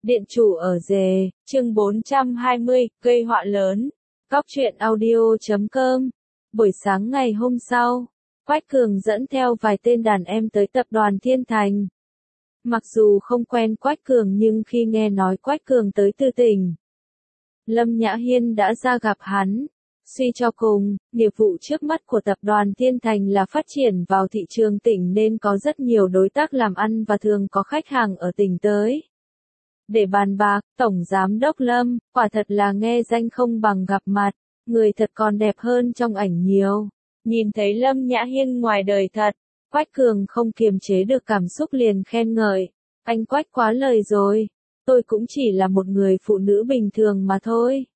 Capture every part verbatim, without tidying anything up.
Điện chủ ở rề, chương bốn trăm hai mươi, gây họa lớn. Cóc truyện audio chấm com. Buổi sáng ngày hôm sau, Quách Cường dẫn theo vài tên đàn em tới tập đoàn Thiên Thành. Mặc dù không quen Quách Cường nhưng khi nghe nói Quách Cường tới từ tỉnh, Lâm Nhã Hiên đã ra gặp hắn. Suy cho cùng, nghiệp vụ trước mắt của tập đoàn Thiên Thành là phát triển vào thị trường tỉnh nên có rất nhiều đối tác làm ăn và thường có khách hàng ở tỉnh tới để bàn bạc. Tổng Giám đốc Lâm, quả thật là nghe danh không bằng gặp mặt, người thật còn đẹp hơn trong ảnh nhiều. Nhìn thấy Lâm Nhã Hiên ngoài đời thật, Quách Cường không kiềm chế được cảm xúc liền khen ngợi. Anh Quách quá lời rồi, tôi cũng chỉ là một người phụ nữ bình thường mà thôi.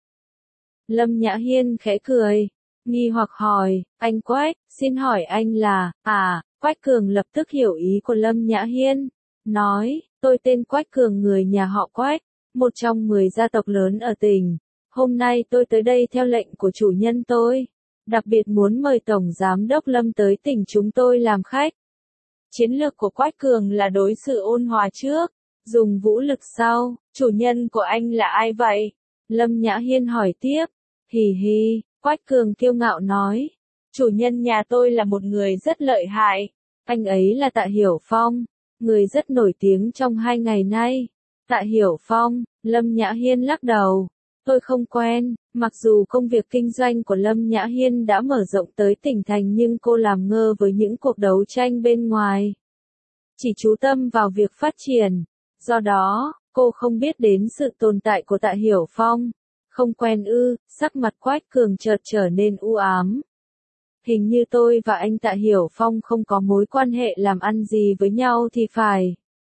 Lâm Nhã Hiên khẽ cười, nghi hoặc hỏi, anh Quách, xin hỏi anh là, à, Quách Cường lập tức hiểu ý của Lâm Nhã Hiên, nói, tôi tên Quách Cường người nhà họ Quách, một trong mười gia tộc lớn ở tỉnh. Hôm nay tôi tới đây theo lệnh của chủ nhân tôi, đặc biệt muốn mời Tổng Giám đốc Lâm tới tỉnh chúng tôi làm khách. Chiến lược của Quách Cường là đối xử ôn hòa trước, dùng vũ lực sau. Chủ nhân của anh là ai vậy? Lâm Nhã Hiên hỏi tiếp. Hì hì, Quách Cường kiêu ngạo nói. Chủ nhân nhà tôi là một người rất lợi hại. Anh ấy là Tạ Hiểu Phong, người rất nổi tiếng trong hai ngày nay. Tạ Hiểu Phong, Lâm Nhã Hiên lắc đầu. Tôi không quen, mặc dù công việc kinh doanh của Lâm Nhã Hiên đã mở rộng tới tỉnh thành nhưng cô làm ngơ với những cuộc đấu tranh bên ngoài. Chỉ chú tâm vào việc phát triển. Do đó, cô không biết đến sự tồn tại của Tạ Hiểu Phong. Không quen ư, sắc mặt Quách Cường chợt trở nên u ám. Hình như tôi và anh Tạ Hiểu Phong không có mối quan hệ làm ăn gì với nhau thì phải.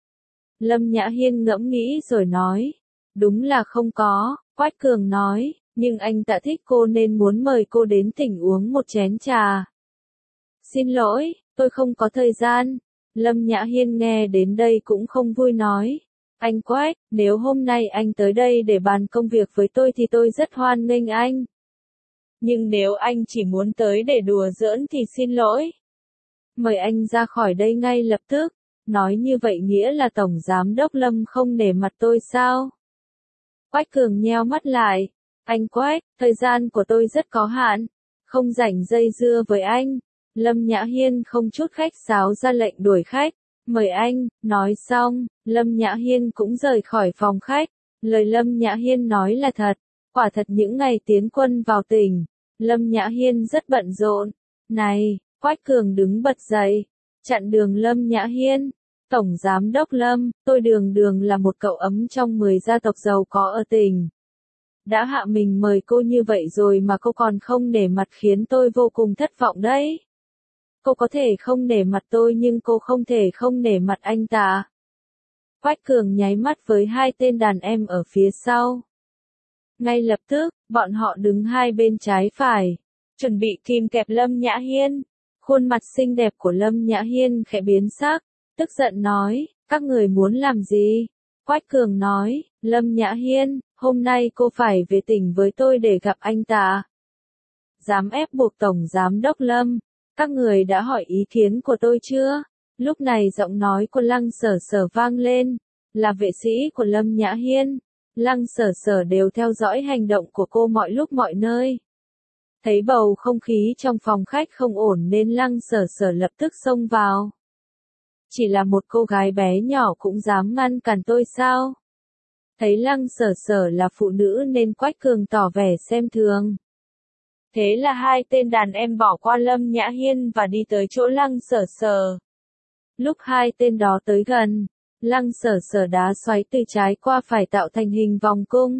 Lâm Nhã Hiên ngẫm nghĩ rồi nói. Đúng là không có, Quách Cường nói, nhưng anh Tạ thích cô nên muốn mời cô đến tỉnh uống một chén trà. Xin lỗi, tôi không có thời gian. Lâm Nhã Hiên nghe đến đây cũng không vui nói. Anh Quách, nếu hôm nay anh tới đây để bàn công việc với tôi thì tôi rất hoan nghênh anh. Nhưng nếu anh chỉ muốn tới để đùa giỡn thì xin lỗi. Mời anh ra khỏi đây ngay lập tức. Nói như vậy nghĩa là Tổng Giám đốc Lâm không nể mặt tôi sao? Quách Cường nheo mắt lại. Anh Quách, thời gian của tôi rất có hạn. Không rảnh dây dưa với anh. Lâm Nhã Hiên không chút khách sáo ra lệnh đuổi khách. Mời anh, nói xong, Lâm Nhã Hiên cũng rời khỏi phòng khách. Lời Lâm Nhã Hiên nói là thật. Quả thật những ngày tiến quân vào tỉnh, Lâm Nhã Hiên rất bận rộn. Này, Quách Cường đứng bật dậy, chặn đường Lâm Nhã Hiên. Tổng Giám đốc Lâm, tôi Đường Đường là một cậu ấm trong mười gia tộc giàu có ở tỉnh. Đã hạ mình mời cô như vậy rồi mà cô còn không nể mặt khiến tôi vô cùng thất vọng đấy. Cô có thể không nể mặt tôi nhưng cô không thể không nể mặt anh ta. Quách Cường nháy mắt với hai tên đàn em ở phía sau. Ngay lập tức, bọn họ đứng hai bên trái phải, chuẩn bị kìm kẹp Lâm Nhã Hiên. Khuôn mặt xinh đẹp của Lâm Nhã Hiên khẽ biến sắc, tức giận nói, các người muốn làm gì? Quách Cường nói, Lâm Nhã Hiên, hôm nay cô phải về tỉnh với tôi để gặp anh ta. Dám ép buộc Tổng Giám đốc Lâm, các người đã hỏi ý kiến của tôi chưa? Lúc này giọng nói của Lăng Sở Sở vang lên, là vệ sĩ của Lâm Nhã Hiên. Lăng Sở Sở đều theo dõi hành động của cô mọi lúc mọi nơi. Thấy bầu không khí trong phòng khách không ổn nên Lăng Sở Sở lập tức xông vào. Chỉ là một cô gái bé nhỏ cũng dám ngăn cản tôi sao? Thấy Lăng Sở Sở là phụ nữ nên Quách Cường tỏ vẻ xem thường. Thế là hai tên đàn em bỏ qua Lâm Nhã Hiên và đi tới chỗ Lăng Sở Sở. Lúc hai tên đó tới gần, Lăng Sở Sở đá xoáy từ trái qua phải tạo thành hình vòng cung.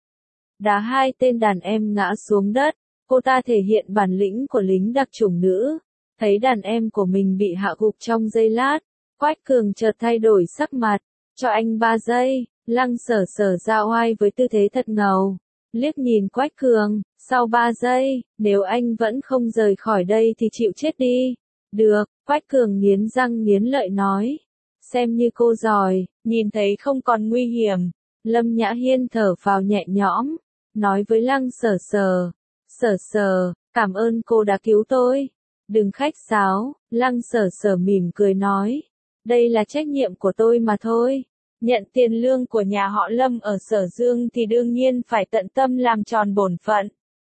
Đá hai tên đàn em ngã xuống đất, cô ta thể hiện bản lĩnh của lính đặc chủng nữ. Thấy đàn em của mình bị hạ gục trong giây lát, Quách Cường chợt thay đổi sắc mặt, cho anh ba giây. Lăng Sở Sở ra oai với tư thế thật ngầu, liếc nhìn Quách Cường, sau ba giây, nếu anh vẫn không rời khỏi đây thì chịu chết đi. Được, Quách Cường nghiến răng nghiến lợi nói. Xem như cô giỏi, nhìn thấy không còn nguy hiểm. Lâm Nhã Hiên thở phào nhẹ nhõm, nói với Lăng Sở Sở. Sở Sở, cảm ơn cô đã cứu tôi. Đừng khách sáo, Lăng Sở Sở mỉm cười nói. Đây là trách nhiệm của tôi mà thôi. Nhận tiền lương của nhà họ Lâm ở Sở Dương thì đương nhiên phải tận tâm làm tròn bổn phận.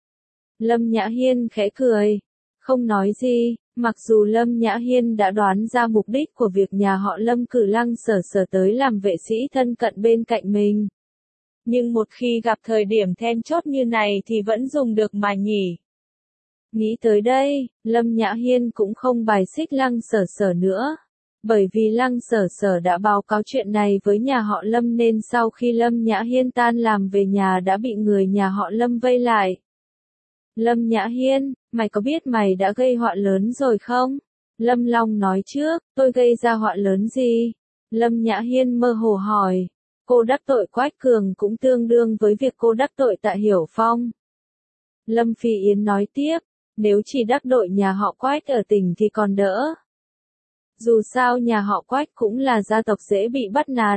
Lâm Nhã Hiên khẽ cười, không nói gì, mặc dù Lâm Nhã Hiên đã đoán ra mục đích của việc nhà họ Lâm cử Lăng Sở Sở tới làm vệ sĩ thân cận bên cạnh mình. Nhưng một khi gặp thời điểm then chốt như này thì vẫn dùng được mà nhỉ. Nghĩ tới đây, Lâm Nhã Hiên cũng không bài xích Lăng Sở Sở nữa. Bởi vì Lăng Sở Sở đã báo cáo chuyện này với nhà họ Lâm nên sau khi Lâm Nhã Hiên tan làm về nhà đã bị người nhà họ Lâm vây lại. Lâm Nhã Hiên, mày có biết mày đã gây họa lớn rồi không? Lâm Long nói trước, tôi gây ra họa lớn gì? Lâm Nhã Hiên mơ hồ hỏi. Cô đắc tội Quách Cường cũng tương đương với việc cô đắc tội Tạ Hiểu Phong. Lâm Phi Yến nói tiếp, nếu chỉ đắc tội nhà họ Quách ở tỉnh thì còn đỡ. Dù sao nhà họ Quách cũng là gia tộc dễ bị bắt nạt.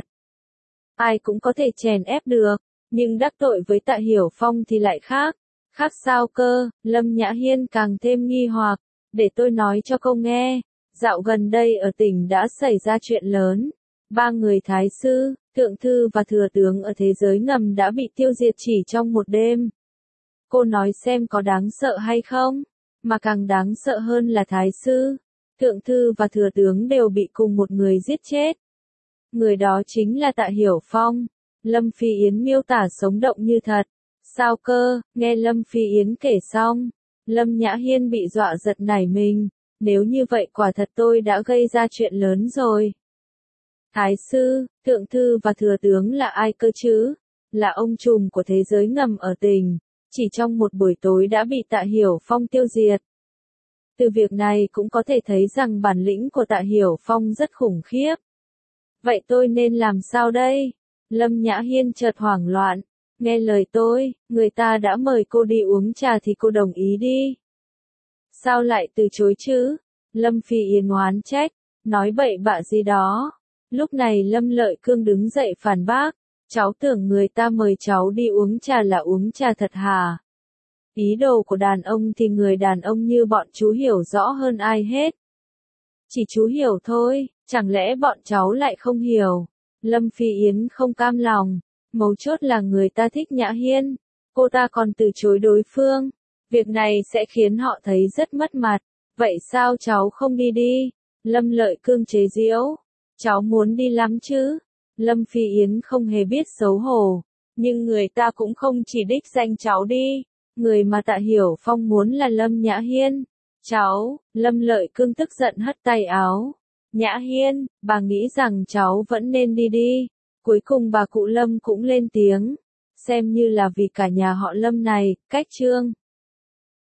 Ai cũng có thể chèn ép được, nhưng đắc tội với Tạ Hiểu Phong thì lại khác. Khác sao cơ? Lâm Nhã Hiên càng thêm nghi hoặc. Để tôi nói cho cô nghe, dạo gần đây ở tỉnh đã xảy ra chuyện lớn. Ba người thái sư, thượng thư và thừa tướng ở thế giới ngầm đã bị tiêu diệt chỉ trong một đêm. Cô nói xem có đáng sợ hay không? Mà càng đáng sợ hơn là thái sư, thượng thư và thừa tướng đều bị cùng một người giết chết. Người đó chính là Tạ Hiểu Phong. Lâm Phi Yến miêu tả sống động như thật. Sao cơ? Nghe Lâm Phi Yến kể xong, Lâm Nhã Hiên bị dọa giật nảy mình. Nếu như vậy quả thật tôi đã gây ra chuyện lớn rồi. Thái sư, thượng thư và thừa tướng là ai cơ chứ? Là ông trùm của thế giới ngầm ở tỉnh. Chỉ trong một buổi tối đã bị Tạ Hiểu Phong tiêu diệt. Từ việc này cũng có thể thấy rằng bản lĩnh của Tạ Hiểu Phong rất khủng khiếp. Vậy tôi nên làm sao đây? Lâm Nhã Hiên chợt hoảng loạn. Nghe lời tôi, người ta đã mời cô đi uống trà thì cô đồng ý đi. Sao lại từ chối chứ? Lâm Phi Yến oán trách, nói bậy bạ gì đó. Lúc này Lâm Lợi Cương đứng dậy phản bác. Cháu tưởng người ta mời cháu đi uống trà là uống trà thật hả? Ý đồ của đàn ông thì người đàn ông như bọn chú hiểu rõ hơn ai hết. Chỉ chú hiểu thôi, chẳng lẽ bọn cháu lại không hiểu? Lâm Phi Yến không cam lòng. Mấu chốt là người ta thích Nhã Hiên. Cô ta còn từ chối đối phương. Việc này sẽ khiến họ thấy rất mất mặt. Vậy sao cháu không đi đi? Lâm Lợi Cương chế giễu. Cháu muốn đi lắm chứ? Lâm Phi Yến không hề biết xấu hổ. Nhưng người ta cũng không chỉ đích danh cháu đi. Người mà Tạ Hiểu Phong muốn là Lâm Nhã Hiên. Cháu, Lâm Lợi Cương tức giận hất tay áo. Nhã Hiên, bà nghĩ rằng cháu vẫn nên đi đi. Cuối cùng bà cụ Lâm cũng lên tiếng. Xem như là vì cả nhà họ Lâm này, cách trương.